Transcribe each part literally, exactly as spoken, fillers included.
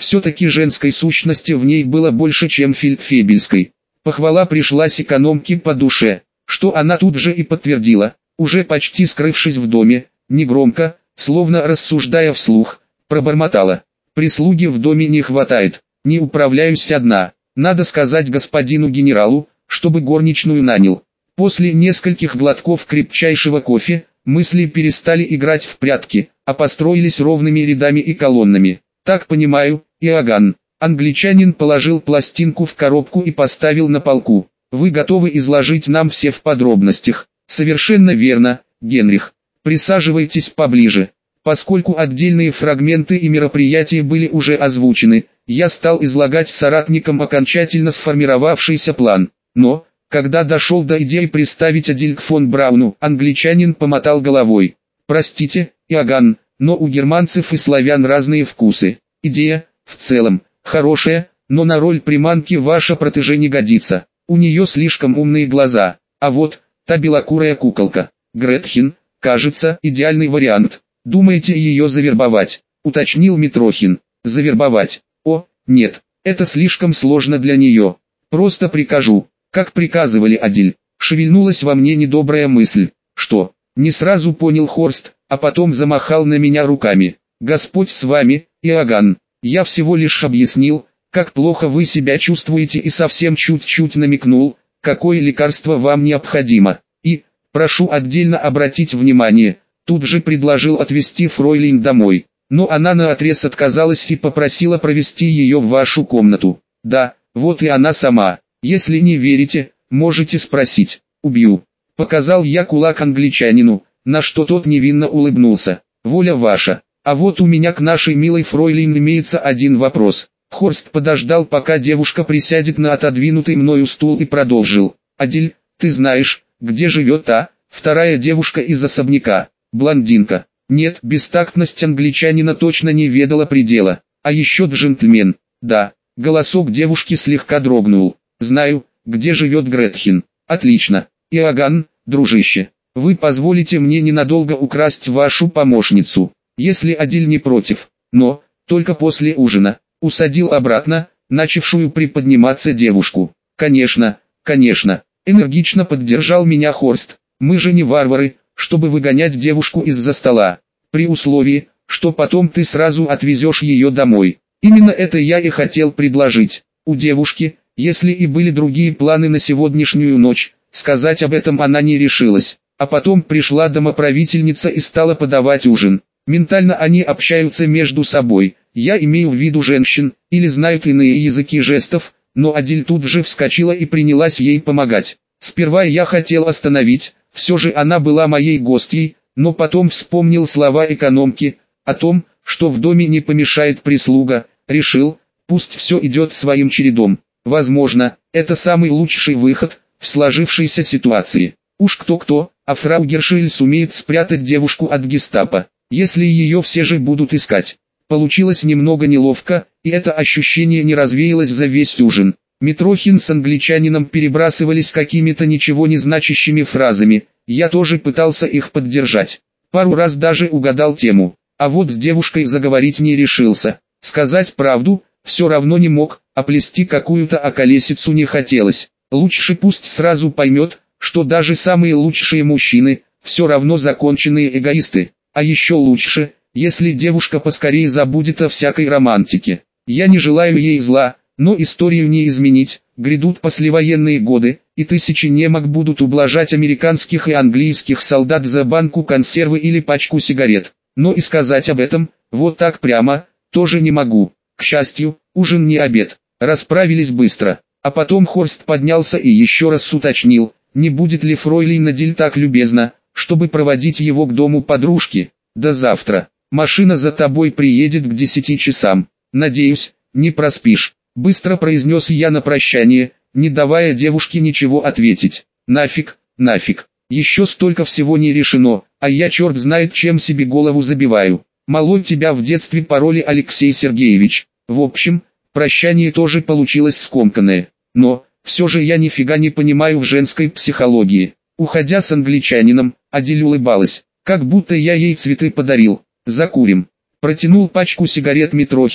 Все-таки женской сущности в ней было больше, чем фельдфебельской. Похвала пришлась экономке по душе, что она тут же и подтвердила, уже почти скрывшись в доме, негромко, словно рассуждая вслух, пробормотала. Прислуги в доме не хватает, не управляюсь одна, надо сказать господину генералу, чтобы горничную нанял. После нескольких глотков крепчайшего кофе, мысли перестали играть в прятки, а построились ровными рядами и колоннами. Так понимаю, Иоганн. Англичанин положил пластинку в коробку и поставил на полку. Вы готовы изложить нам все в подробностях? Совершенно верно, Генрих. Присаживайтесь поближе. Поскольку отдельные фрагменты и мероприятия были уже озвучены, я стал излагать соратникам окончательно сформировавшийся план. Но, когда дошел до идеи представить Адиль к фон Брауну, англичанин помотал головой. Простите, Иоганн, но у германцев и славян разные вкусы. Идея, в целом, хорошая, но на роль приманки ваша протеже не годится. У нее слишком умные глаза. А вот, та белокурая куколка, Гретхен, кажется, идеальный вариант. Думаете ее завербовать? Уточнил Митрохин. Завербовать? О, нет, это слишком сложно для нее. Просто прикажу, как приказывали Адиль. Шевельнулась во мне недобрая мысль. Что? Не сразу понял Хорст, а потом замахал на меня руками. Господь с вами, Иоганн. Я всего лишь объяснил, как плохо вы себя чувствуете и совсем чуть-чуть намекнул, какое лекарство вам необходимо. И, прошу отдельно обратить внимание, тут же предложил отвезти фройлейн домой. Но она наотрез отказалась и попросила провести ее в вашу комнату. Да, вот и она сама. Если не верите, можете спросить. Убью. Показал я кулак англичанину, на что тот невинно улыбнулся. Воля ваша. А вот у меня к нашей милой фройлейн имеется один вопрос. Хорст подождал, пока девушка присядет на отодвинутый мною стул, и продолжил. Адиль, ты знаешь, где живет та, вторая девушка из особняка, блондинка? Нет, бестактность англичанина точно не ведала предела. А еще джентльмен. Да, голосок девушки слегка дрогнул. Знаю, где живет Гретхен. Отлично. Иоганн, дружище, вы позволите мне ненадолго украсть вашу помощницу, если Адиль не против, но, только после ужина. Усадил обратно, начавшую приподниматься девушку. Конечно, конечно, энергично поддержал меня Хорст. Мы же не варвары, чтобы выгонять девушку из-за стола. При условии, что потом ты сразу отвезешь ее домой. Именно это я и хотел предложить. У девушки, если и были другие планы на сегодняшнюю ночь, сказать об этом она не решилась. А потом пришла домоправительница и стала подавать ужин. Ментально они общаются между собой. Я имею в виду женщин, или знают иные языки жестов, но Адиль тут же вскочила и принялась ей помогать. Сперва я хотел остановить, все же она была моей гостьей, но потом вспомнил слова экономки, о том, что в доме не помешает прислуга, решил, пусть все идет своим чередом. Возможно, это самый лучший выход в сложившейся ситуации. Уж кто-кто, а фрау Гершель сумеет спрятать девушку от гестапо, если ее все же будут искать. Получилось немного неловко, и это ощущение не развеялось за весь ужин. Митрохин с англичанином перебрасывались какими-то ничего не значащими фразами, я тоже пытался их поддержать. Пару раз даже угадал тему, а вот с девушкой заговорить не решился. Сказать правду, все равно не мог, а плести какую-то околесицу не хотелось. Лучше пусть сразу поймет, что даже самые лучшие мужчины, все равно законченные эгоисты. А еще лучше, если девушка поскорее забудет о всякой романтике. Я не желаю ей зла, но историю не изменить, грядут послевоенные годы, и тысячи немок будут ублажать американских и английских солдат за банку консервы или пачку сигарет. Но и сказать об этом, вот так прямо, тоже не могу. К счастью, ужин не обед, расправились быстро. А потом Хорст поднялся и еще раз уточнил, не будет ли фройлейн Адиль так любезна, чтобы проводить его к дому подружки. До завтра. Машина за тобой приедет к десяти часам. Надеюсь, не проспишь. Быстро произнес я на прощание, не давая девушке ничего ответить. Нафиг, нафиг. Еще столько всего не решено, а я черт знает чем себе голову забиваю. Мало тебя в детстве пароли Алексей Сергеевич. В общем, прощание тоже получилось скомканное. Но, все же я нифига не понимаю в женской психологии. Уходя с англичанином, Адиль улыбалась, как будто я ей цветы подарил. Закурим. Протянул пачку сигарет Митрохин,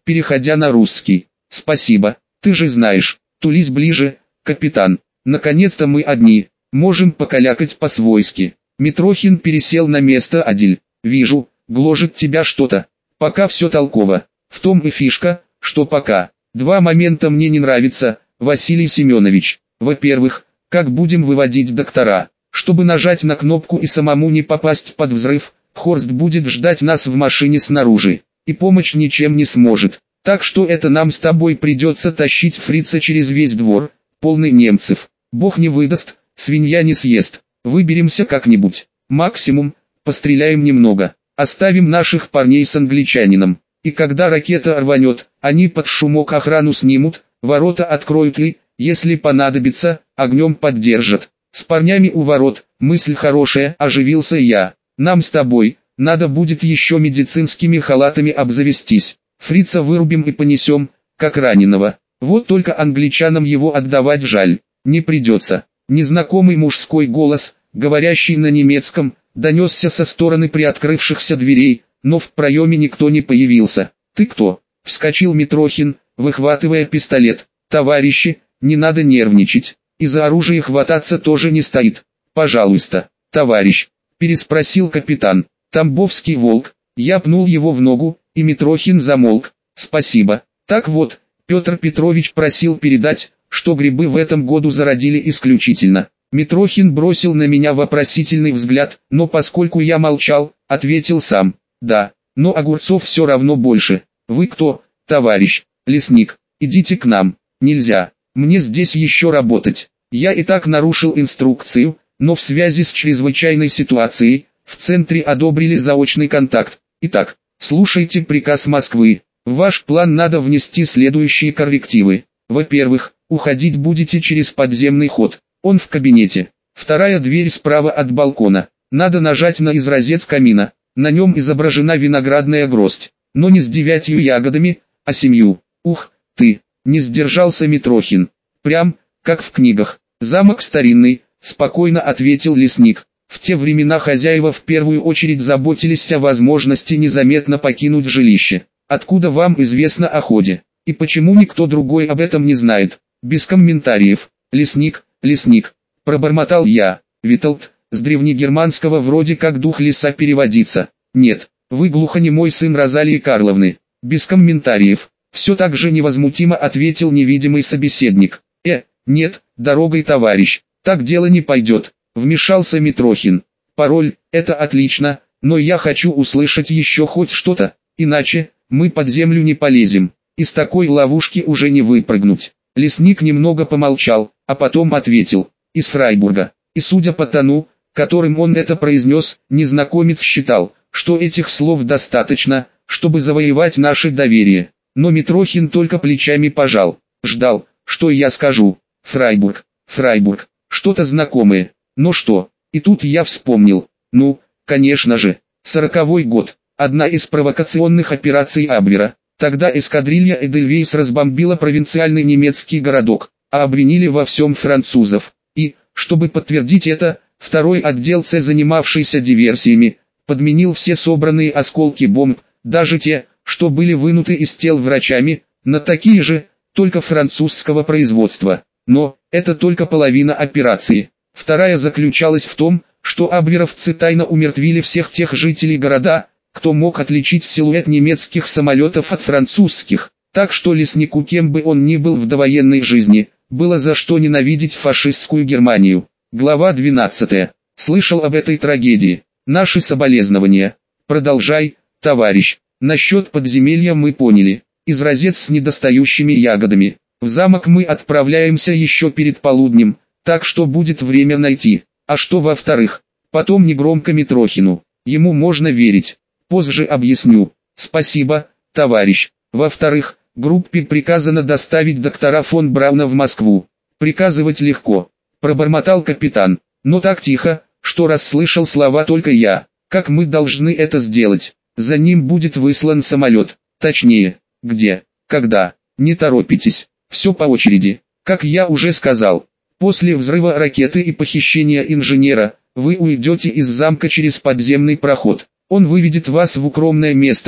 переходя на русский. Спасибо, ты же знаешь, тулись ближе, капитан. Наконец-то мы одни, можем покалякать по-свойски. Митрохин пересел на место Адиль. Вижу, гложет тебя что-то. Пока все толково. В том и фишка, что пока. Два момента мне не нравятся, Василий Семенович. Во-первых, как будем выводить доктора? Чтобы нажать на кнопку и самому не попасть под взрыв, Хорст будет ждать нас в машине снаружи. И помочь ничем не сможет. Так что это нам с тобой придется тащить фрица через весь двор, полный немцев. Бог не выдаст, свинья не съест. Выберемся как-нибудь. Максимум, постреляем немного. Оставим наших парней с англичанином. И когда ракета рванет, они под шумок охрану снимут, ворота откроют и, если понадобится, огнем поддержат. С парнями у ворот, мысль хорошая, оживился я. Нам с тобой, надо будет еще медицинскими халатами обзавестись. Фрица вырубим и понесем, как раненого. Вот только англичанам его отдавать жаль. Не придется. Незнакомый мужской голос, говорящий на немецком, донесся со стороны приоткрывшихся дверей, но в проеме никто не появился. «Ты кто?» — вскочил Митрохин, выхватывая пистолет. «Товарищи, не надо нервничать, и за оружие хвататься тоже не стоит. Пожалуйста, товарищ», — переспросил капитан. «Тамбовский волк». Я пнул его в ногу, и Митрохин замолк. «Спасибо. Так вот, Петр Петрович просил передать, что грибы в этом году зародили исключительно». Митрохин бросил на меня вопросительный взгляд, но поскольку я молчал, ответил сам. «Да, но огурцов все равно больше. Вы кто, товарищ?» «Лесник. Идите к нам». «Нельзя. Мне здесь еще работать. Я и так нарушил инструкцию, но в связи с чрезвычайной ситуацией, в центре одобрили заочный контакт. Итак, слушайте приказ Москвы. В ваш план надо внести следующие коррективы. Во-первых, уходить будете через подземный ход. Он в кабинете. Вторая дверь справа от балкона. Надо нажать на изразец камина. На нем изображена виноградная гроздь. Но не с девятью ягодами, а семью. Ух, ты, не сдержался Митрохин. Прям, как в книгах. Замок старинный, спокойно ответил лесник. В те времена хозяева в первую очередь заботились о возможности незаметно покинуть жилище. Откуда вам известно о ходе? И почему никто другой об этом не знает? Без комментариев. Лесник, лесник. Пробормотал я. Виталд, с древнегерманского вроде как дух леса переводится. Нет, вы глухонемой сын Розалии Карловны. Без комментариев. Все так же невозмутимо ответил невидимый собеседник. Э, нет, дорогой товарищ, так дело не пойдет. Вмешался Митрохин. Пароль, это отлично, но я хочу услышать еще хоть что-то, иначе, мы под землю не полезем. Из такой ловушки уже не выпрыгнуть. Лесник немного помолчал, а потом ответил. Из Фрайбурга. И судя по тону, которым он это произнес, незнакомец считал, что этих слов достаточно, чтобы завоевать наше доверие. Но Митрохин только плечами пожал. Ждал, что я скажу. Фрайбург, Фрайбург, что-то знакомое. Но что? И тут я вспомнил. Ну, конечно же, сороковой год. Одна из провокационных операций Абвера. Тогда эскадрилья Эдельвейс разбомбила провинциальный немецкий городок, а обвинили во всем французов. И, чтобы подтвердить это, второй отдел С, занимавшийся диверсиями, подменил все собранные осколки бомб, даже те, что были вынуты из тел врачами, на такие же, только французского производства. Но, это только половина операции. Вторая заключалась в том, что абверовцы тайно умертвили всех тех жителей города, кто мог отличить силуэт немецких самолетов от французских. Так что леснику, кем бы он ни был в довоенной жизни, было за что ненавидеть фашистскую Германию. Глава двенадцатая. Слышал об этой трагедии. Наши соболезнования. Продолжай, товарищ. Насчет подземелья мы поняли. Изразец с недостающими ягодами. В замок мы отправляемся еще перед полуднем, так что будет время найти. А что во-вторых? Потом негромко Митрохину. Ему можно верить. Позже объясню. Спасибо, товарищ. Во-вторых, группе приказано доставить доктора фон Брауна в Москву. Приказывать легко. Пробормотал капитан. Но так тихо, что расслышал слова только я. Как мы должны это сделать? За ним будет выслан самолет. Точнее, где, когда. Не торопитесь. Все по очереди. Как я уже сказал. После взрыва ракеты и похищения инженера, вы уйдете из замка через подземный проход. Он выведет вас в укромное место,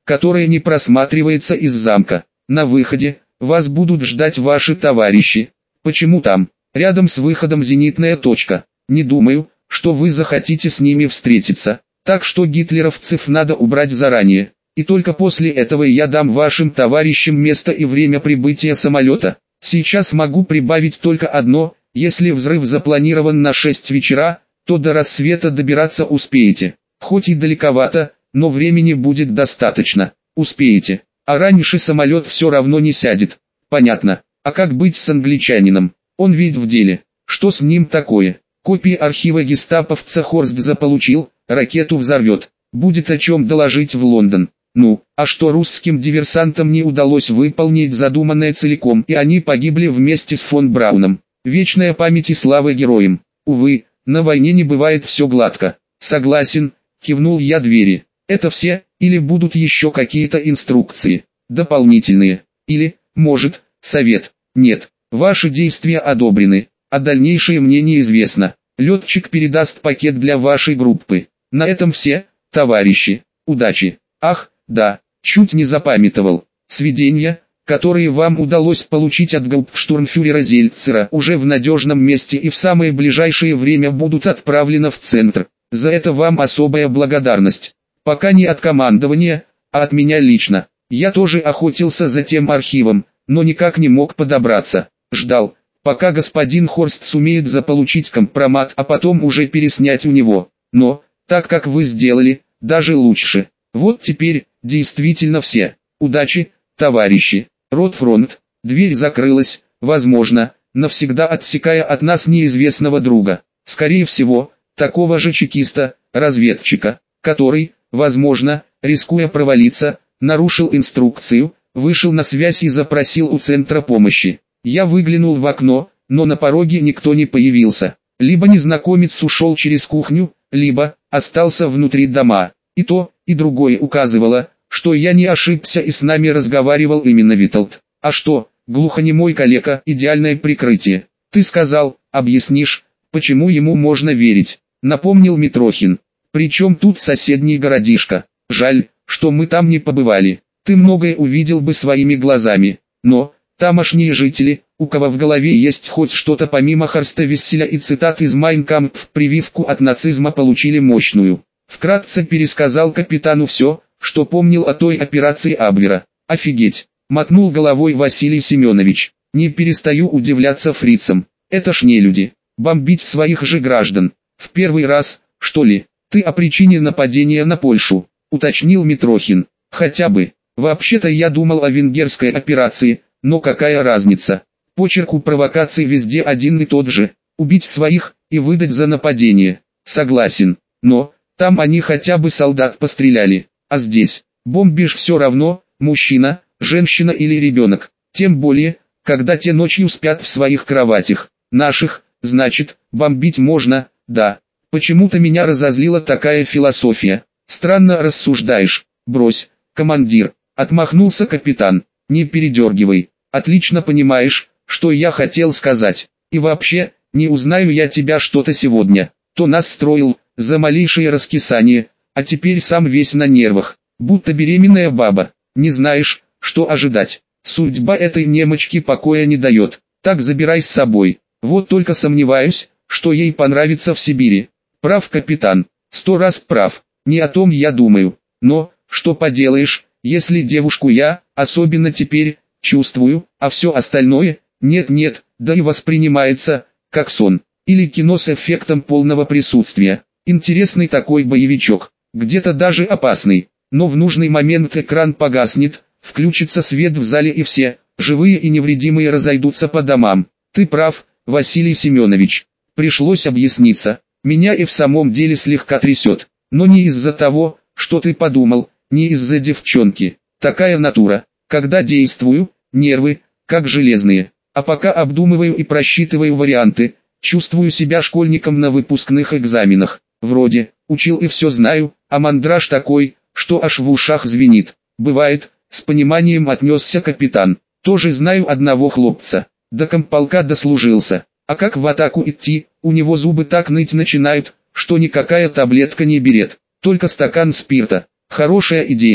которое не просматривается из замка. На выходе вас будут ждать ваши товарищи. Почему там? Рядом с выходом зенитная точка. Не думаю, что вы захотите с ними встретиться. Так что гитлеровцев надо убрать заранее. И только после этого я дам вашим товарищам место и время прибытия самолета. Сейчас могу прибавить только одно: если взрыв запланирован на шесть вечера, то до рассвета добираться успеете. Хоть и далековато, но времени будет достаточно. Успеете. А раньше самолет все равно не сядет. Понятно. А как быть с англичанином? Он ведь в деле. Что с ним такое? Копии архива гестаповца Хорст заполучил, ракету взорвет. Будет о чем доложить в Лондон. Ну, а что русским диверсантам не удалось выполнить задуманное целиком, и они погибли вместе с фон Брауном. Вечная память и слава героям. Увы, на войне не бывает все гладко. Согласен, кивнул я двери. Это все, или будут еще какие-то инструкции? Дополнительные. Или, может, совет? Нет, ваши действия одобрены, а дальнейшее мне неизвестно. Летчик передаст пакет для вашей группы. На этом все, товарищи. Удачи. Ах, да, чуть не запамятовал. Сведения, которые вам удалось получить от гауптштурмфюрера Зельцера, уже в надежном месте и в самое ближайшее время будут отправлены в центр. За это вам особая благодарность. Пока не от командования, а от меня лично. Я тоже охотился за тем архивом, но никак не мог подобраться. Ждал, пока господин Хорст сумеет заполучить компромат, а потом уже переснять у него. Но, так как вы сделали, даже лучше. Вот теперь, действительно все. Удачи, товарищи. Ротфронт. Дверь закрылась, возможно, навсегда отсекая от нас неизвестного друга. Скорее всего, такого же чекиста, разведчика, который, возможно, рискуя провалиться, нарушил инструкцию, вышел на связь и запросил у центра помощи. Я выглянул в окно, но на пороге никто не появился. Либо незнакомец ушел через кухню, либо остался внутри дома. И то, и другое указывало, что я не ошибся и с нами разговаривал именно Виталд. А что, глухонемой калека, идеальное прикрытие. Ты сказал, объяснишь, почему ему можно верить, напомнил Митрохин. Причем тут соседний городишко. Жаль, что мы там не побывали. Ты многое увидел бы своими глазами. Но, тамошние жители, у кого в голове есть хоть что-то помимо Хорста Весселя и цитат из Майн Кампф, прививку от нацизма получили мощную. Вкратце пересказал капитану все, что помнил о той операции Абвера. Офигеть, мотнул головой Василий Семенович. Не перестаю удивляться фрицам. Это ж не люди. Бомбить своих же граждан. В первый раз, что ли? Ты о причине нападения на Польшу, уточнил Митрохин. Хотя бы. Вообще-то я думал о венгерской операции, но какая разница? Почерк у провокации везде один и тот же. Убить своих и выдать за нападение. Согласен. Но, там они хотя бы солдат постреляли. А здесь, бомбишь все равно, мужчина, женщина или ребенок. Тем более, когда те ночью спят в своих кроватях. Наших, значит, бомбить можно, да. Почему-то меня разозлила такая философия. Странно рассуждаешь. Брось, командир. Отмахнулся капитан. Не передергивай. Отлично понимаешь, что я хотел сказать. И вообще, не узнаю я тебя что-то сегодня. То нас строил, за малейшее раскисание, а теперь сам весь на нервах. Будто беременная баба. Не знаешь, что ожидать. Судьба этой немочки покоя не дает. Так забирай с собой. Вот только сомневаюсь, что ей понравится в Сибири. Прав капитан. Сто раз прав. Не о том я думаю. Но, что поделаешь, если девушку я, особенно теперь, чувствую, а все остальное, нет-нет, да и воспринимается, как сон. Или кино с эффектом полного присутствия. Интересный такой боевичок. Где-то даже опасный. Но в нужный момент экран погаснет, включится свет в зале и все, живые и невредимые, разойдутся по домам. Ты прав, Василий Семенович. Пришлось объясниться. Меня и в самом деле слегка трясет. Но не из-за того, что ты подумал, не из-за девчонки. Такая натура. Когда действую, нервы, как железные. А пока обдумываю и просчитываю варианты, чувствую себя школьником на выпускных экзаменах. Вроде, учил и все знаю, а мандраж такой, что аж в ушах звенит. Бывает, с пониманием отнесся капитан. Тоже знаю одного хлопца. До комполка дослужился. А как в атаку идти, у него зубы так ныть начинают, что никакая таблетка не берет. Только стакан спирта. Хорошая идея.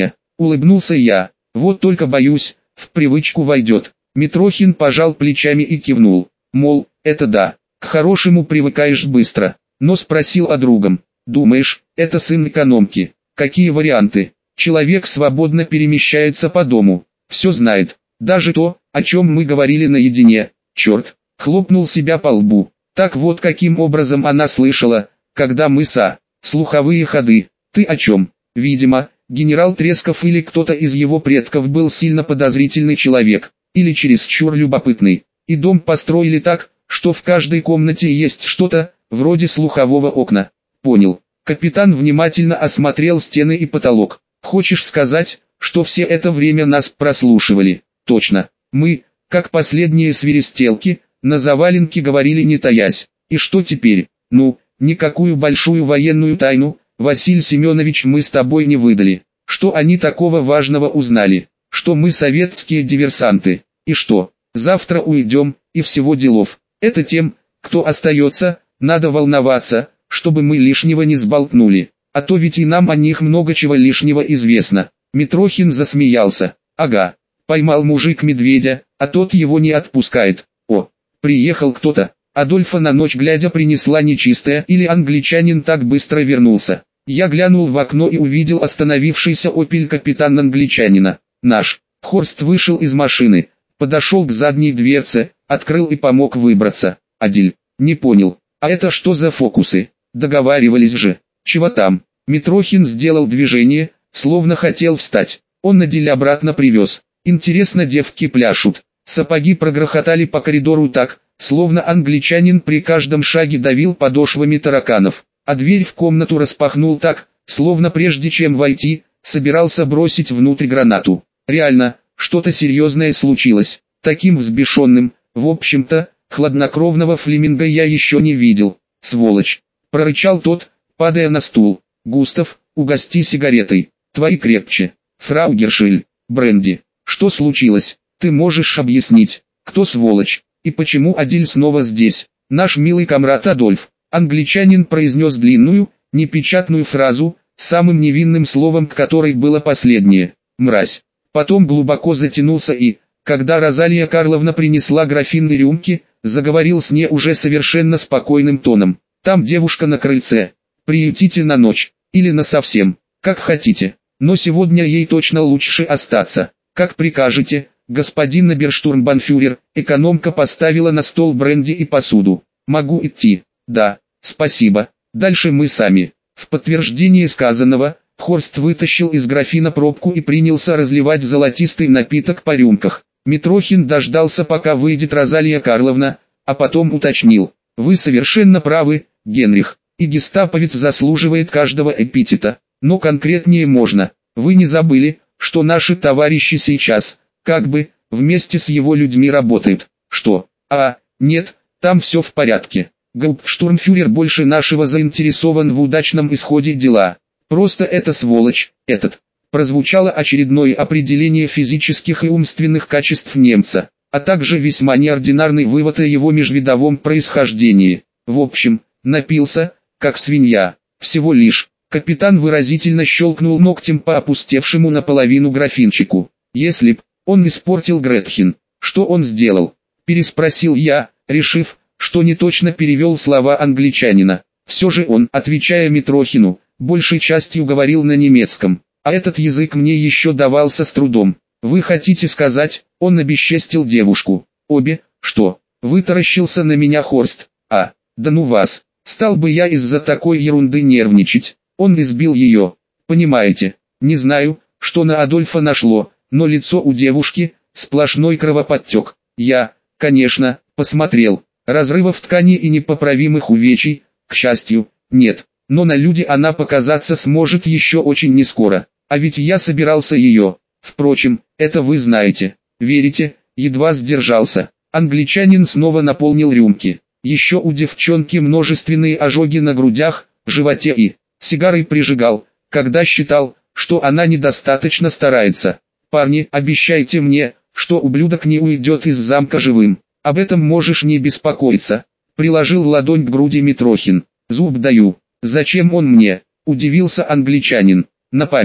улыбнулся я. Вот только боюсь, в привычку войдет. Митрохин пожал плечами и кивнул. Мол, это да, к хорошему привыкаешь быстро. Но спросил о другом. Думаешь, это сын экономки? Какие варианты? Человек свободно перемещается по дому. Все знает. Даже то, о чем мы говорили наедине. Черт, хлопнул себя по лбу. Так вот каким образом она слышала, когда мы са. Слуховые ходы. Ты о чем? Видимо, генерал Тресков или кто-то из его предков был сильно подозрительный человек, или чересчур любопытный. И дом построили так, что в каждой комнате есть что-то, вроде слухового окна. Понял. Капитан внимательно осмотрел стены и потолок. Хочешь сказать, что все это время нас прослушивали? Точно. Мы, как последние свиристелки, на заваленке говорили не таясь. И что теперь? Ну, никакую большую военную тайну, Василий Семенович, мы с тобой не выдали. Что они такого важного узнали? Что мы советские диверсанты. И что, завтра уйдем, и всего делов. Это тем, кто остается, надо волноваться, чтобы мы лишнего не сболтнули. А то ведь и нам о них много чего лишнего известно. Митрохин засмеялся. Ага, поймал мужик медведя, а тот его не отпускает. О, приехал кто-то. Адольфа на ночь глядя принесла нечистая, или англичанин так быстро вернулся. Я глянул в окно и увидел остановившийся «Опель» капитана англичанина. Наш. Хорст вышел из машины, подошел к задней дверце, открыл и помог выбраться. Адиль, не понял, а это что за фокусы? Договаривались же. Чего там? Митрохин сделал движение, словно хотел встать. Он Адиль обратно привез. Интересно, девки пляшут. Сапоги прогрохотали по коридору так, словно англичанин при каждом шаге давил подошвами тараканов. А дверь в комнату распахнул так, словно прежде чем войти, собирался бросить внутрь гранату. Реально, что-то серьезное случилось. Таким взбешенным, в общем-то, хладнокровного Флеминга я еще не видел. Сволочь! Прорычал тот, падая на стул. Густав, угости сигаретой. Твои крепче. Фрау Гершель, бренди. Что случилось? Ты можешь объяснить, кто сволочь, и почему Адиль снова здесь? Наш милый комрад Адольф. Англичанин произнес длинную, непечатную фразу, самым невинным словом к которой было последнее. Мразь. Потом глубоко затянулся и, когда Розалия Карловна принесла графин и рюмки, заговорил с ней уже совершенно спокойным тоном. Там девушка на крыльце. Приютите на ночь, или на совсем, как хотите. Но сегодня ей точно лучше остаться. Как прикажете, господин оберштурмбанфюрер. Экономка поставила на стол бренди и посуду. Могу идти? Да, спасибо. Дальше мы сами. В подтверждение сказанного, Хорст вытащил из графина пробку и принялся разливать золотистый напиток по рюмках. Митрохин дождался, пока выйдет Розалия Карловна, а потом уточнил. Вы совершенно правы, Генрих, и гестаповец заслуживает каждого эпитета, но конкретнее можно. Вы не забыли, что наши товарищи сейчас, как бы, вместе с его людьми работают. Что? А, нет, там все в порядке. Гауптштурмфюрер больше нашего заинтересован в удачном исходе дела. Просто это сволочь, этот. Прозвучало очередное определение физических и умственных качеств немца, а также весьма неординарный вывод о его межвидовом происхождении. В общем, напился, как свинья. Всего лишь. Капитан выразительно щелкнул ногтем по опустевшему наполовину графинчику. Если б он испортил Гретхен, что он сделал? Переспросил я, решив, что не точно перевел слова англичанина. Все же он, отвечая Митрохину, большей частью говорил на немецком, а этот язык мне еще давался с трудом. Вы хотите сказать, он обесчестил девушку? Обе, что? Вытаращился на меня Хорст. А, да ну вас, стал бы я из-за такой ерунды нервничать. Он избил ее, понимаете? Не знаю, что на Адольфа нашло, но лицо у девушки, сплошной кровоподтек. Я, конечно, посмотрел. Разрывов ткани и непоправимых увечий, к счастью, нет. Но на люди она показаться сможет еще очень нескоро. А ведь я собирался ее. Впрочем, это вы знаете. Верите? Едва сдержался. Англичанин снова наполнил рюмки. Еще у девчонки множественные ожоги на грудях, животе и сигарой прижигал, когда считал, что она недостаточно старается. Парни, обещайте мне, что ублюдок не уйдет из замка живым. Об этом можешь не беспокоиться. Приложил ладонь к груди Митрохин. Зуб даю. Зачем он мне? Удивился англичанин. На память.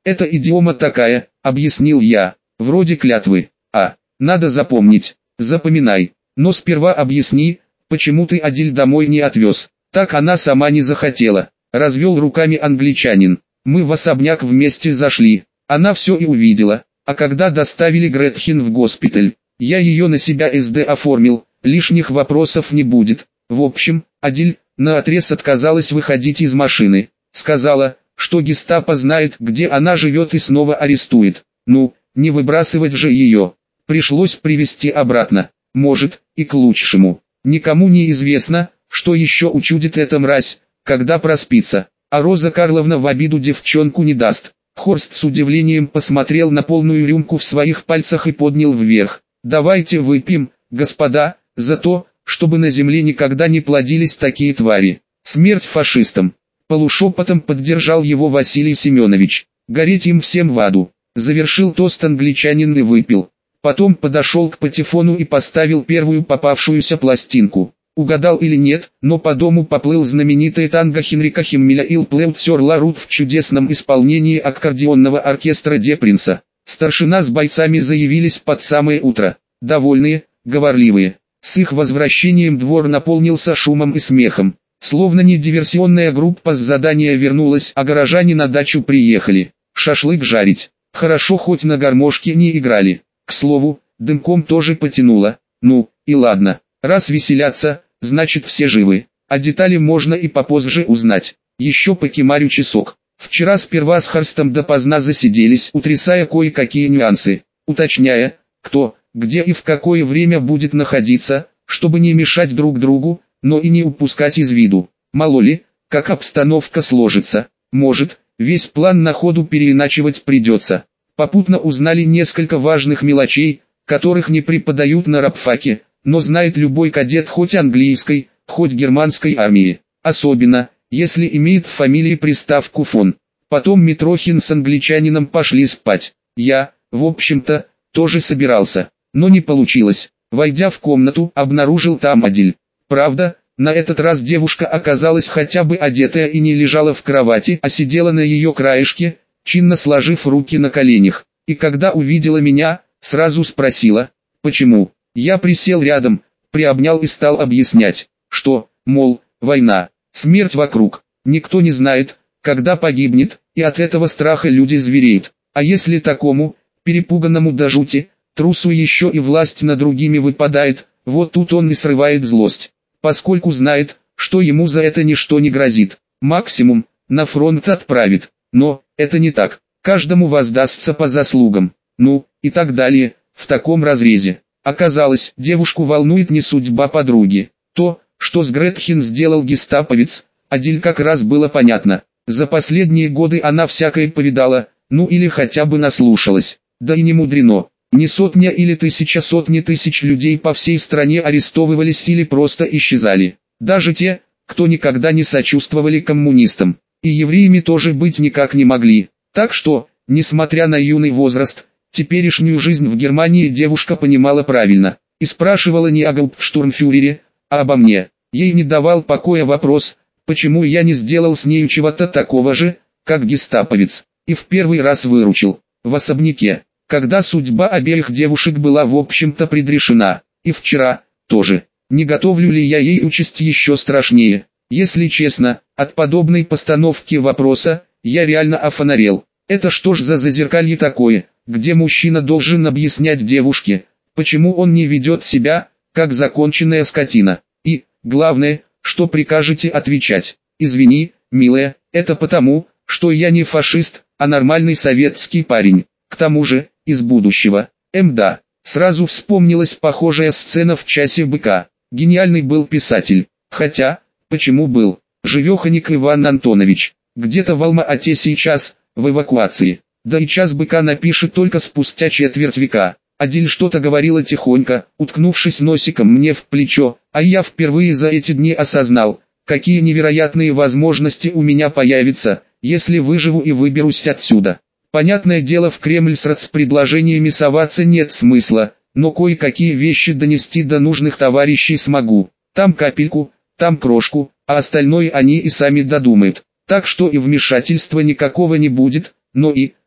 Это идиома такая, объяснил я, вроде клятвы. А, надо запомнить. Запоминай. Но сперва объясни, почему ты Адиль домой не отвез. Так она сама не захотела. Развел руками англичанин. Мы в особняк вместе зашли. Она все и увидела. А когда доставили Гретхен в госпиталь, я ее на себя СД оформил. Лишних вопросов не будет. В общем, Адиль наотрез отказалась выходить из машины. Сказала, что гестапо знает, где она живет и снова арестует. Ну, не выбрасывать же ее. Пришлось привезти обратно. Может, и к лучшему. Никому не известно, что еще учудит эта мразь, когда проспится. А Роза Карловна в обиду девчонку не даст. Хорст с удивлением посмотрел на полную рюмку в своих пальцах и поднял вверх. «Давайте выпьем, господа, за то, чтобы на земле никогда не плодились такие твари. Смерть фашистам!» Полушепотом поддержал его Василий Семенович. «Гореть им всем в аду!» Завершил тост англичанин и выпил. Потом подошел к патефону и поставил первую попавшуюся пластинку. Угадал или нет, но по дому поплыл знаменитый танго Хенрика Химмеля «Il pleut sur la route» в чудесном исполнении аккордеонного оркестра Депринса. Старшина с бойцами заявились под самое утро, довольные, говорливые. С их возвращением двор наполнился шумом и смехом. Словно не диверсионная группа с задания вернулась, а горожане на дачу приехали. Шашлык жарить. Хорошо хоть на гармошке не играли. К слову, дымком тоже потянуло. Ну, и ладно. Раз веселятся, значит все живы. А детали можно и попозже узнать. Еще покемарю часок. Вчера сперва с Хорстом допоздна засиделись, утрясая кое-какие нюансы. Уточняя, кто, где и в какое время будет находиться, чтобы не мешать друг другу, но и не упускать из виду. Мало ли, как обстановка сложится. Может, весь план на ходу переиначивать придется. Попутно узнали несколько важных мелочей, которых не преподают на рабфаке, но знает любой кадет хоть английской, хоть германской армии. Особенно, если имеет в фамилии приставку «фон». Потом Митрохин с англичанином пошли спать. Я, в общем-то, тоже собирался, но не получилось. Войдя в комнату, обнаружил там Адиль. Правда, на этот раз девушка оказалась хотя бы одетая и не лежала в кровати, а сидела на ее краешке, чинно сложив руки на коленях. И когда увидела меня, сразу спросила, почему. Я присел рядом, приобнял и стал объяснять, что, мол, война, смерть вокруг, никто не знает, когда погибнет, и от этого страха люди звереют. А если такому, перепуганному до жути, трусу еще и власть над другими выпадает, вот тут он и срывает злость, поскольку знает, что ему за это ничто не грозит. Максимум, на фронт отправит, но, это не так, каждому воздастся по заслугам, ну, и так далее, в таком разрезе. Оказалось, девушку волнует не судьба подруги. То, что с Гретхен сделал гестаповец, Адиль как раз было понятно. За последние годы она всякое повидала, ну или хотя бы наслушалась. Да и не мудрено. Не сотня или тысяча сотни тысяч людей по всей стране арестовывались или просто исчезали. Даже те, кто никогда не сочувствовали коммунистам. И евреями тоже быть никак не могли. Так что, несмотря на юный возраст, теперешнюю жизнь в Германии девушка понимала правильно, и спрашивала не о гауптштурмфюрере, а обо мне. Ей не давал покоя вопрос, почему я не сделал с нею чего-то такого же, как гестаповец, и в первый раз выручил, в особняке, когда судьба обеих девушек была в общем-то предрешена, и вчера, тоже. Не готовлю ли я ей участь еще страшнее? Если честно, от подобной постановки вопроса, я реально офонарел. Это что ж за зазеркалье такое, где мужчина должен объяснять девушке, почему он не ведет себя, как законченная скотина. И, главное, что прикажете отвечать. Извини, милая, это потому, что я не фашист, а нормальный советский парень. К тому же, из будущего. Мда. Сразу вспомнилась похожая сцена в «Часе быка». Гениальный был писатель. Хотя, почему был? Живеханик Иван Антонович. Где-то в Алма-Ате сейчас, в эвакуации. Да и «Час быка» напишет только спустя четверть века. Адиль что-то говорила тихонько, уткнувшись носиком мне в плечо, а я впервые за эти дни осознал, какие невероятные возможности у меня появятся, если выживу и выберусь отсюда. Понятное дело, в Кремль с рацпредложениями соваться нет смысла, но кое-какие вещи донести до нужных товарищей смогу. Там капельку, там крошку, а остальное они и сами додумают. Так что и вмешательства никакого не будет, но и,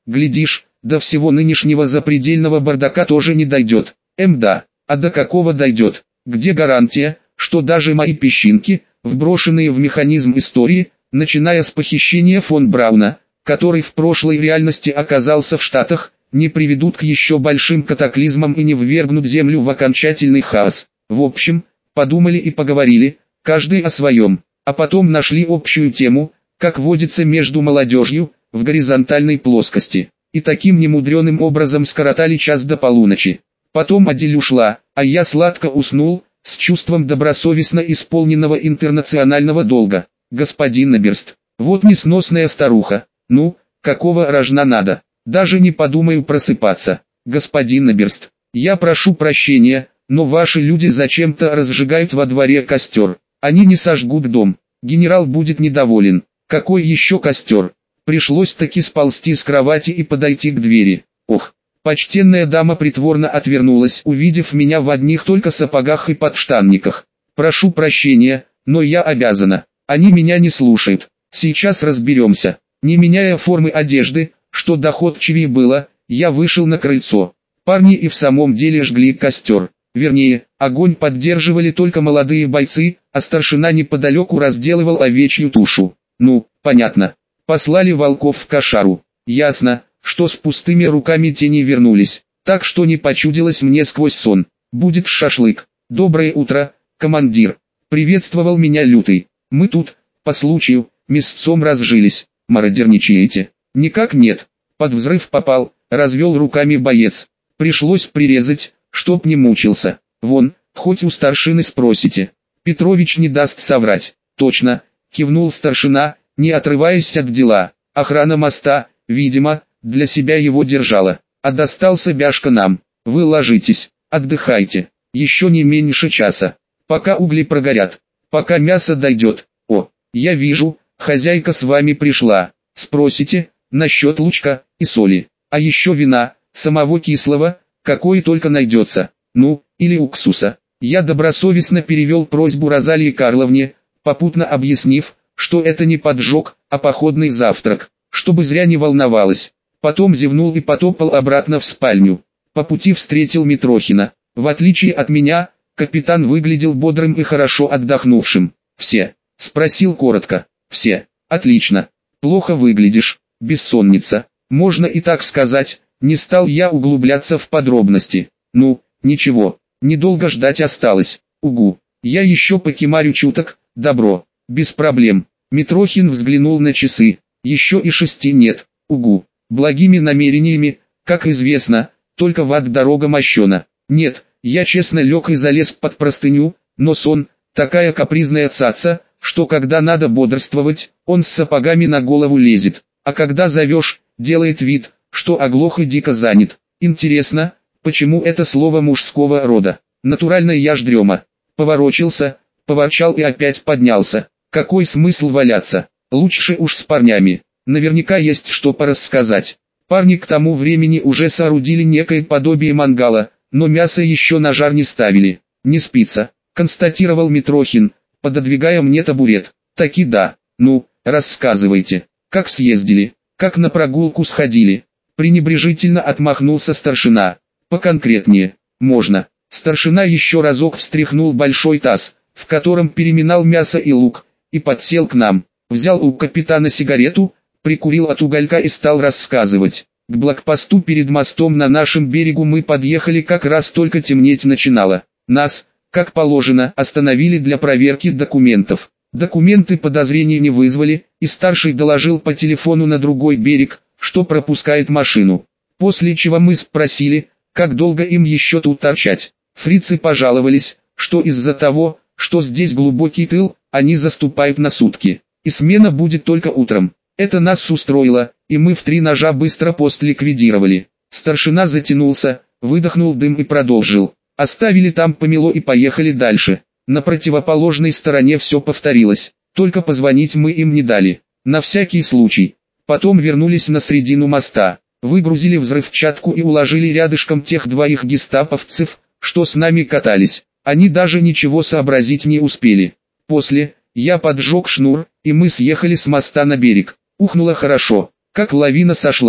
Глядишь, до всего нынешнего запредельного бардака тоже не дойдет. Эм да, а до какого дойдет? Где гарантия, что даже мои песчинки, вброшенные в механизм истории, начиная с похищения фон Брауна, который в прошлой реальности оказался в Штатах, не приведут к еще большим катаклизмам и не ввергнут Землю в окончательный хаос. В общем, подумали и поговорили, каждый о своем, а потом нашли общую тему, как водится между молодежью, в горизонтальной плоскости, и таким немудреным образом скоротали час до полуночи. Потом Адель ушла, а я сладко уснул, с чувством добросовестно исполненного интернационального долга. Господин Наберст, вот несносная старуха, ну, какого рожна надо, даже не подумаю просыпаться. Господин Наберст, я прошу прощения, но ваши люди зачем-то разжигают во дворе костер, они не сожгут дом, генерал будет недоволен. Какой еще костер? Пришлось таки сползти с кровати и подойти к двери. Ох, почтенная дама притворно отвернулась, увидев меня в одних только сапогах и подштанниках. Прошу прощения, но я обязана. Они меня не слушают. Сейчас разберемся. Не меняя формы одежды, что доходчивее было, я вышел на крыльцо. Парни и в самом деле жгли костер. Вернее, огонь поддерживали только молодые бойцы, а старшина неподалеку разделывал овечью тушу. Ну, понятно. Послали волков в кошару. Ясно, что с пустыми руками те не вернулись. Так что не почудилось мне сквозь сон. Будет шашлык. Доброе утро, командир. Приветствовал меня Лютый. Мы тут, по случаю, мясцом разжились. Мародерничаете? Никак нет. Под взрыв попал, развел руками боец. Пришлось прирезать, чтоб не мучился. Вон, хоть у старшины спросите. Петрович не даст соврать. Точно, кивнул старшина, не отрываясь от дела. Охрана моста, видимо, для себя его держала. А достался бяшка нам. Вы ложитесь, отдыхайте. Еще не меньше часа. Пока угли прогорят. Пока мясо дойдет. О, я вижу, хозяйка с вами пришла. Спросите, насчет лучка и соли. А еще вина, самого кислого, какое только найдется. Ну, или уксуса. Я добросовестно перевел просьбу Розалии Карловне, попутно объяснив, что это не поджог, а походный завтрак, чтобы зря не волновалась. Потом зевнул и потопал обратно в спальню. По пути встретил Митрохина. В отличие от меня, капитан выглядел бодрым и хорошо отдохнувшим. «Все?» — спросил коротко. «Все. Отлично. Плохо выглядишь. Бессонница. Можно и так сказать». Не стал я углубляться в подробности. «Ну, ничего. Недолго ждать осталось. Угу. Я еще покемарю чуток. Добро. Без проблем». Митрохин взглянул на часы. «Еще и шести нет. Угу. Благими намерениями, как известно, только в ад дорога мощена. Нет, я честно лег и залез под простыню, но сон, такая капризная цаца, что когда надо бодрствовать, он с сапогами на голову лезет, а когда зовешь, делает вид, что оглох и дико занят. Интересно, почему это слово мужского рода? Натурально я ж дрема. Поворочился, поворчал и опять поднялся. Какой смысл валяться? Лучше уж с парнями. Наверняка есть что порассказать. Парни к тому времени уже соорудили некое подобие мангала, но мясо еще на жар не ставили. «Не спится», — констатировал Митрохин, пододвигая мне табурет. «Таки да. Ну, рассказывайте. Как съездили? Как на прогулку сходили?» Пренебрежительно отмахнулся старшина. «Поконкретнее. Можно». Старшина еще разок встряхнул большой таз, в котором переминал мясо и лук, и подсел к нам. Взял у капитана сигарету, прикурил от уголька и стал рассказывать. К блокпосту перед мостом на нашем берегу мы подъехали, как раз только темнеть начинало. Нас, как положено, остановили для проверки документов. Документы подозрений не вызвали, и старший доложил по телефону на другой берег, что пропускает машину. После чего мы спросили, как долго им еще тут торчать. Фрицы пожаловались, что из-за того, что здесь глубокий тыл, они заступают на сутки, и смена будет только утром. Это нас устроило, и мы в три ножа быстро пост ликвидировали. Старшина затянулся, выдохнул дым и продолжил. Оставили там помело и поехали дальше. На противоположной стороне все повторилось, только позвонить мы им не дали. На всякий случай. Потом вернулись на середину моста, выгрузили взрывчатку и уложили рядышком тех двоих гестаповцев, что с нами катались. Они даже ничего сообразить не успели. После, я поджег шнур, и мы съехали с моста на берег. Ухнуло хорошо, как лавина сошла.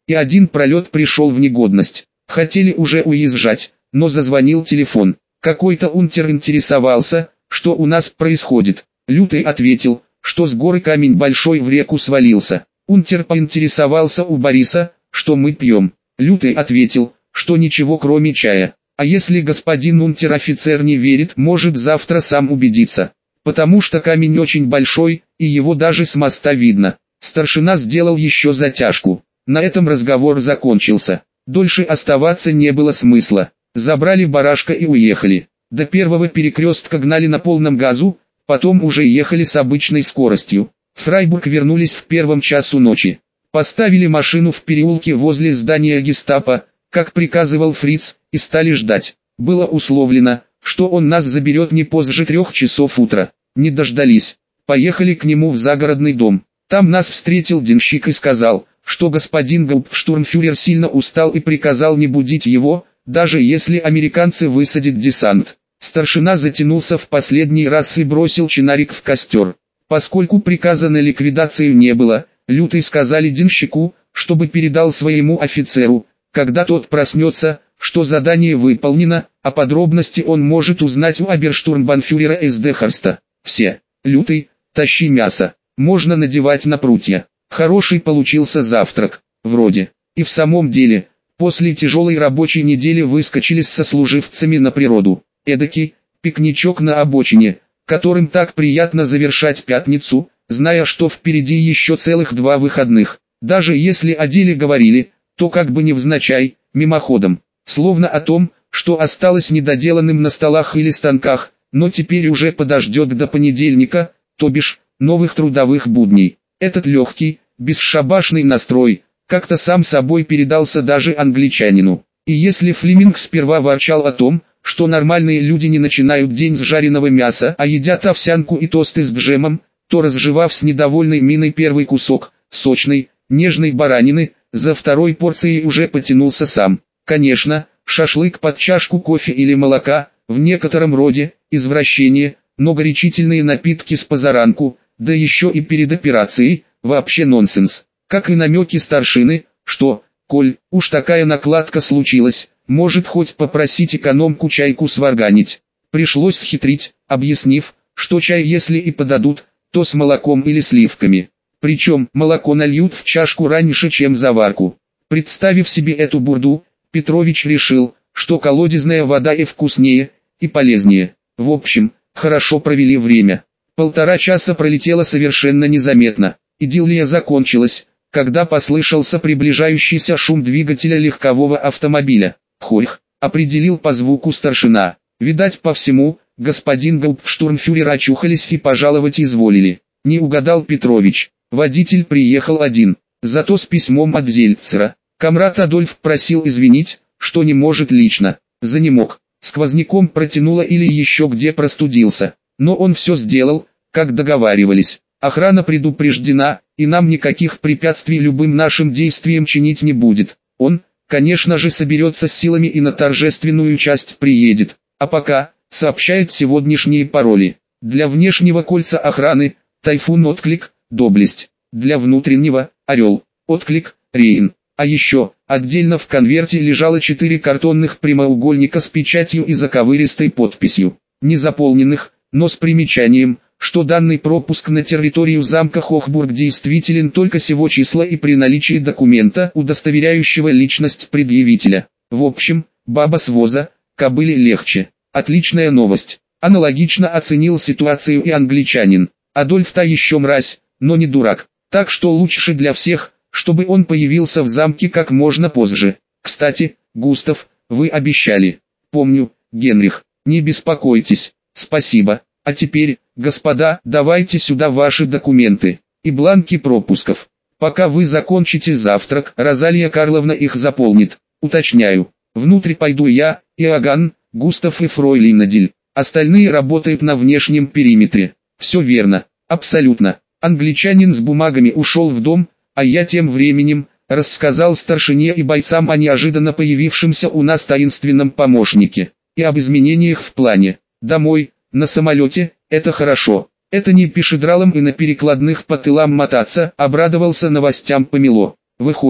и один пролет пришел в негодность. Хотели уже уезжать, но зазвонил телефон. Какой-то унтер интересовался, что у нас происходит. Лютый ответил, что с горы камень большой в реку свалился. Унтер поинтересовался у Бориса, что мы пьем. Лютый ответил, что ничего кроме чая. А если господин унтер-офицер не верит, может завтра сам убедиться. Потому что камень очень большой, и его даже с моста видно. Старшина сделал еще затяжку. На этом разговор закончился. Дольше оставаться не было смысла. Забрали барашка и уехали. До первого перекрестка гнали на полном газу, потом уже ехали с обычной скоростью. В Фрайбург вернулись в первом часу ночи. Поставили машину в переулке возле здания гестапо, как приказывал фриц, и стали ждать. Было условлено, что он нас заберет не позже трех часов утра. Не дождались. Поехали к нему в загородный дом. Там нас встретил денщик и сказал, что господин гауптштурмфюрер сильно устал и приказал не будить его, даже если американцы высадят десант. Старшина затянулся в последний раз и бросил чинарик в костер. Поскольку приказа на ликвидацию не было, Лютый сказали денщику, чтобы передал своему офицеру, когда тот проснется, что задание выполнено, а подробности он может узнать у оберштурмбанфюрера эс дэ Хорста. Все. Лютый, тащи мясо. Можно надевать на прутья. Хороший получился завтрак. Вроде. И в самом деле, после тяжелой рабочей недели выскочили с сослуживцами на природу. Эдакий пикничок на обочине, которым так приятно завершать пятницу, зная, что впереди еще целых два выходных. Даже если о деле говорили, то как бы невзначай, мимоходом, словно о том, что осталось недоделанным на столах или станках, но теперь уже подождет до понедельника, то бишь, новых трудовых будней. Этот легкий, бесшабашный настрой, как-то сам собой передался даже англичанину. И если Флеминг сперва ворчал о том, что нормальные люди не начинают день с жареного мяса, а едят овсянку и тосты с джемом, то разжевав с недовольной миной первый кусок, сочной, нежной баранины, за второй порцией уже потянулся сам. Конечно, шашлык под чашку кофе или молока, в некотором роде, извращение, но горячительные напитки с позаранку, да еще и перед операцией, вообще нонсенс. Как и намеки старшины, что, коль уж такая накладка случилась, может хоть попросить экономку чайку сварганить. Пришлось схитрить, объяснив, что чай если и подадут, то с молоком или сливками. Причем молоко нальют в чашку раньше, чем заварку. Представив себе эту бурду, Петрович решил, что колодезная вода и вкуснее, и полезнее. В общем, хорошо провели время. Полтора часа пролетело совершенно незаметно. Идиллия закончилась, когда послышался приближающийся шум двигателя легкового автомобиля. «Хорх», определил по звуку старшина. Видать по всему, господин гауптштурмфюрер очухались и пожаловать изволили. Не угадал Петрович. Водитель приехал один, зато с письмом от Зельцера. Камрад Адольф просил извинить, что не может лично. Занемог. Сквозняком протянуло или еще где простудился. Но он все сделал, как договаривались. Охрана предупреждена, и нам никаких препятствий любым нашим действиям чинить не будет. Он, конечно же, соберется с силами и на торжественную часть приедет. А пока, сообщает сегодняшние пароли. Для внешнего кольца охраны, Тайфун отклик, доблесть. Для внутреннего, Орел, отклик, Рейн. А еще, отдельно в конверте лежало четыре картонных прямоугольника с печатью и заковыристой подписью. Не заполненных, но с примечанием, что данный пропуск на территорию замка Хохбург действителен только сего числа и при наличии документа, удостоверяющего личность предъявителя. В общем, баба с воза, кобыле легче. Отличная новость. Аналогично оценил ситуацию и англичанин. Адольф-то еще мразь, но не дурак. Так что лучше для всех, чтобы он появился в замке как можно позже. Кстати, Густав, вы обещали. Помню, Генрих, не беспокойтесь. Спасибо. А теперь, господа, давайте сюда ваши документы и бланки пропусков. Пока вы закончите завтрак, Розалия Карловна их заполнит. Уточняю. Внутрь пойду я, Иоганн, Густав и фройлин Надель. Остальные работают на внешнем периметре. Все верно. Абсолютно. Англичанин с бумагами ушел в дом, а я тем временем рассказал старшине и бойцам о неожиданно появившемся у нас таинственном помощнике и об изменениях в плане. Домой, на самолете, это хорошо. Это не пешедралом и на перекладных по тылам мотаться, обрадовался новостям Помело. Выходит,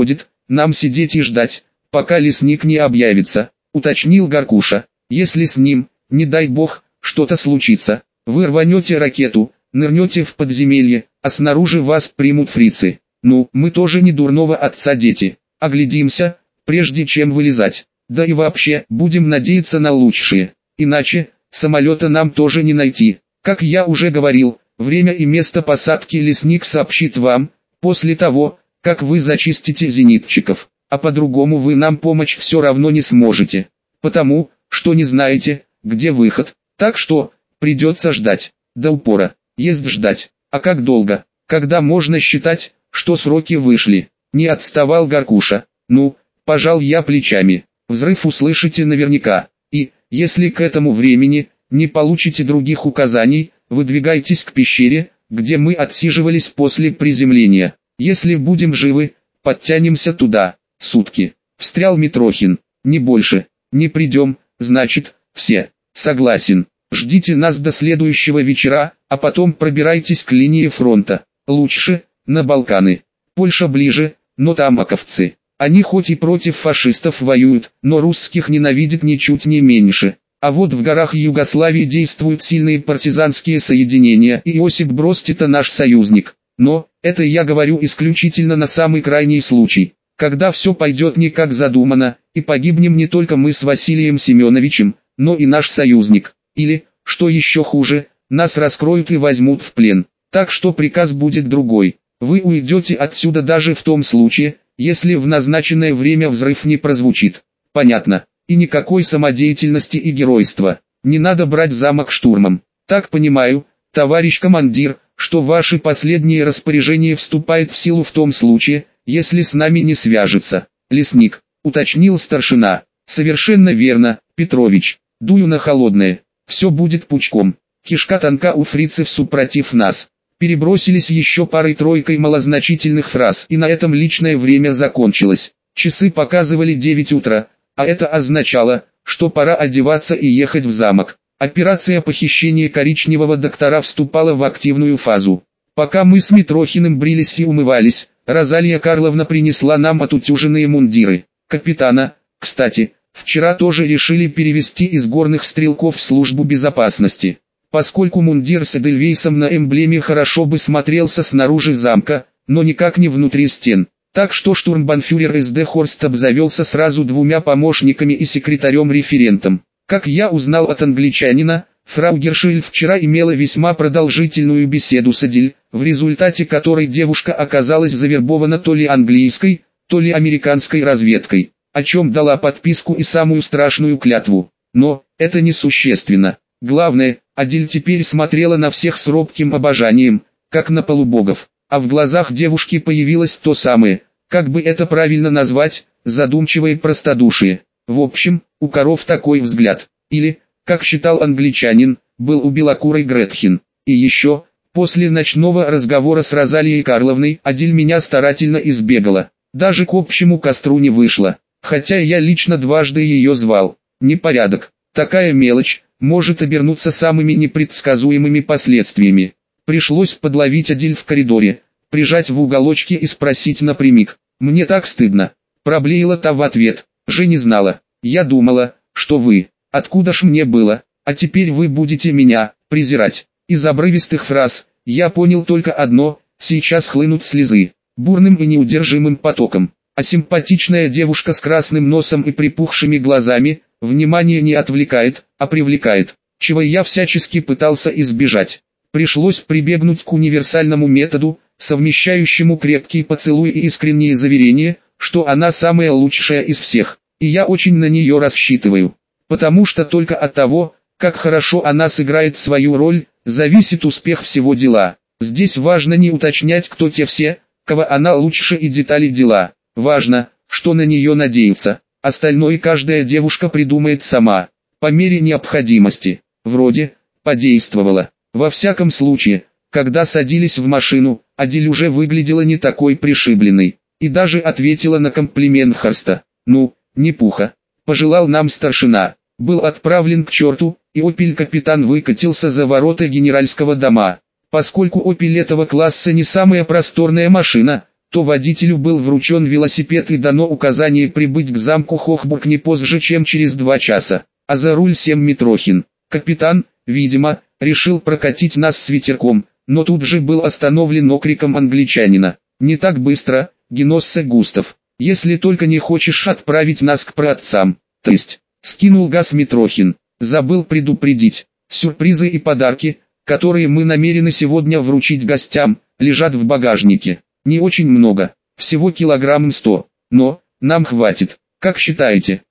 нам сидеть и ждать, пока лесник не объявится, уточнил Горкуша. Если с ним, не дай бог, что-то случится, вы рванете ракету, нырнете в подземелье, а снаружи вас примут фрицы. Ну, мы тоже не дурного отца дети, оглядимся, прежде чем вылезать. Да и вообще, будем надеяться на лучшее, иначе, самолета нам тоже не найти. Как я уже говорил, время и место посадки лесник сообщит вам, после того, как вы зачистите зенитчиков, а по-другому вы нам помочь все равно не сможете, потому, что не знаете, где выход, так что, придется ждать, до упора, есть ждать, а как долго, когда можно считать, что сроки вышли, не отставал Горкуша. Ну, пожал я плечами, взрыв услышите наверняка, и, если к этому времени, не получите других указаний, выдвигайтесь к пещере, где мы отсиживались после приземления. Если будем живы, подтянемся туда. Сутки. Встрял Митрохин. Не больше. Не придем, значит, все. Согласен. Ждите нас до следующего вечера, а потом пробирайтесь к линии фронта. Лучше, на Балканы. Польша ближе, но там аковцы. Они хоть и против фашистов воюют, но русских ненавидят ничуть не меньше. А вот в горах Югославии действуют сильные партизанские соединения, и Осип Broz Tito наш союзник. Но, это я говорю исключительно на самый крайний случай, когда все пойдет не как задумано, и погибнем не только мы с Василием Семеновичем, но и наш союзник. Или, что еще хуже, нас раскроют и возьмут в плен. Так что приказ будет другой. Вы уйдете отсюда даже в том случае, если в назначенное время взрыв не прозвучит. Понятно. И никакой самодеятельности и геройства. Не надо брать замок штурмом. Так понимаю, товарищ командир, что ваши последние распоряжения вступают в силу в том случае, если с нами не свяжется. Лесник, уточнил старшина. Совершенно верно, Петрович. Дую на холодное. Все будет пучком. Кишка тонка у фрицев супротив нас. Перебросились еще парой-тройкой малозначительных фраз, и на этом личное время закончилось. Часы показывали девять утра. А это означало, что пора одеваться и ехать в замок. Операция похищения коричневого доктора вступала в активную фазу. Пока мы с Митрохиным брились и умывались, Розалия Карловна принесла нам отутюженные мундиры. Капитана, кстати, вчера тоже решили перевести из горных стрелков в службу безопасности. Поскольку мундир с эдельвейсом на эмблеме хорошо бы смотрелся снаружи замка, но никак не внутри стен. Так что штурмбанфюрер эс дэ Хорст обзавелся сразу двумя помощниками и секретарем-референтом. Как я узнал от англичанина, фрау Гершель вчера имела весьма продолжительную беседу с Эдиль, в результате которой девушка оказалась завербована то ли английской, то ли американской разведкой, о чем дала подписку и самую страшную клятву. Но, это несущественно. Главное, Адиль теперь смотрела на всех с робким обожанием, как на полубогов. А в глазах девушки появилось то самое, как бы это правильно назвать, задумчивое простодушие. В общем, у коров такой взгляд. Или, как считал англичанин, был у белокурой Гретхен. И еще, после ночного разговора с Розалией Карловной, Адиль меня старательно избегала. Даже к общему костру не вышла. Хотя я лично дважды ее звал. Непорядок. Такая мелочь может обернуться самыми непредсказуемыми последствиями. Пришлось подловить Адиль в коридоре, прижать в уголочке и спросить напрямик. «Мне так стыдно». Проблеяла та в ответ. «Же не знала. Я думала, что вы. Откуда ж мне было? А теперь вы будете меня презирать». Из обрывистых фраз я понял только одно: сейчас хлынут слезы, бурным и неудержимым потоком. А симпатичная девушка с красным носом и припухшими глазами внимание не отвлекает, а привлекает, чего я всячески пытался избежать. Пришлось прибегнуть к универсальному методу, совмещающему крепкий поцелуй и искренние заверения, что она самая лучшая из всех, и я очень на нее рассчитываю. Потому что только от того, как хорошо она сыграет свою роль, зависит успех всего дела. Здесь важно не уточнять, кто те все, кого она лучше, и детали дела. Важно, что на нее надеются. Остальное каждая девушка придумает сама, по мере необходимости. Вроде, подействовало. Во всяком случае, когда садились в машину, Адиль уже выглядела не такой пришибленной, и даже ответила на комплимент Хорста. «Ну, не пуха», — пожелал нам старшина. Был отправлен к черту, и «Опель-капитан» выкатился за ворота генеральского дома. Поскольку «Опель» этого класса не самая просторная машина, то водителю был вручен велосипед и дано указание прибыть к замку Хохбург не позже, чем через два часа. А за руль сем Митрохин. Капитан, видимо, решил прокатить нас с ветерком, но тут же был остановлен окриком англичанина. «Не так быстро, Геноссе Густав, если только не хочешь отправить нас к праотцам». То есть, скинул газ Митрохин. Забыл предупредить. Сюрпризы и подарки, которые мы намерены сегодня вручить гостям, лежат в багажнике. Не очень много, всего килограмм сто, но нам хватит. Как считаете?